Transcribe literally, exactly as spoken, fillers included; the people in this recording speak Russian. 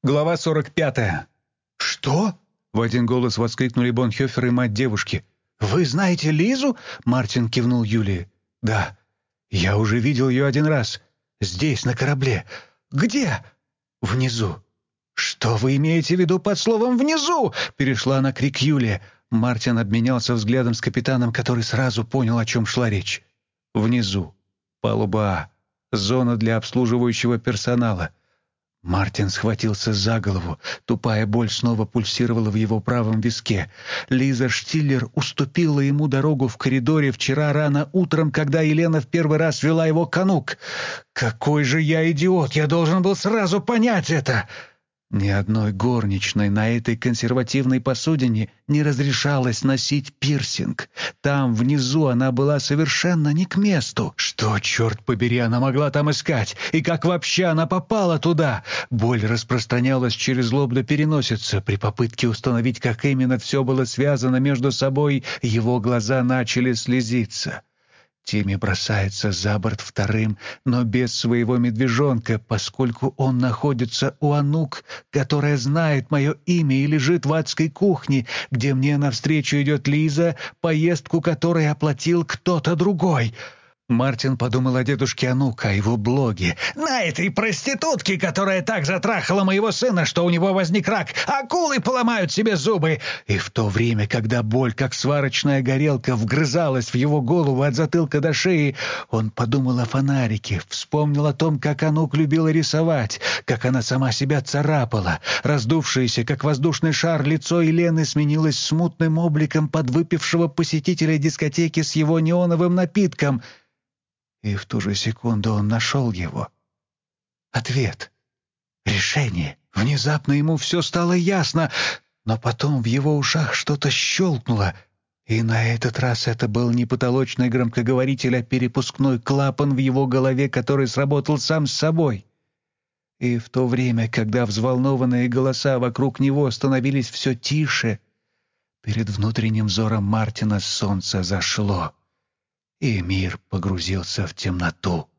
Глава сорок пятая. «Что?» — В один голос воскликнули Бонхёфер и мать девушки. «Вы знаете Лизу?» — Мартин кивнул Юлии. «Да, я уже видел ее один раз. «Здесь, на корабле. Где?» Внизу». «Что вы имеете в виду под словом «внизу»?» — перешла на крик Юлия. Мартин обменялся взглядом с капитаном, который сразу понял, о чем шла речь. «Внизу. Палуба А. Зона для обслуживающего персонала». Мартин схватился за голову. Тупая боль снова пульсировала в его правом виске. Лиза Штиллер уступила ему дорогу в коридоре вчера рано утром, когда Елена в первый раз вела его к Анук. «Какой же я идиот! Я должен был сразу понять это!» Ни одной горничной на этой консервативной посудине не разрешалось носить пирсинг. Там, внизу, она была совершенно не к месту. Что, черт побери, она могла там искать? И как вообще она попала туда? Боль распространялась через лоб до переносицы. При попытке установить, как именно все было связано между собой, его глаза начали слезиться. Тимми бросается за борт вторым, но без своего медвежонка, поскольку он находится у Анук, которая знает мое имя и лежит в адской кухне, где мне навстречу идет Лиза, поездку которой оплатил кто-то другой. Мартин подумал о дедушке Анук, о его блоге. «На этой проститутке, которая так затрахала моего сына, что у него возник рак, акулы поломают себе зубы!» И в то время, когда боль, как сварочная горелка, вгрызалась в его голову от затылка до шеи, он подумал о фонарике, вспомнил о том, как Анук любила рисовать, как она сама себя царапала. Раздувшееся, как воздушный шар, лицо Елены сменилось смутным обликом подвыпившего посетителя дискотеки с его неоновым напитком — и в ту же секунду он нашел его. Ответ. Решение. Внезапно ему все стало ясно, но потом в его ушах что-то щелкнуло, и на этот раз это был не потолочный громкоговоритель, а перепускной клапан в его голове, который сработал сам с собой. И в то время, когда взволнованные голоса вокруг него становились все тише, перед внутренним взором Мартина солнце зашло, и мир погрузился в темноту.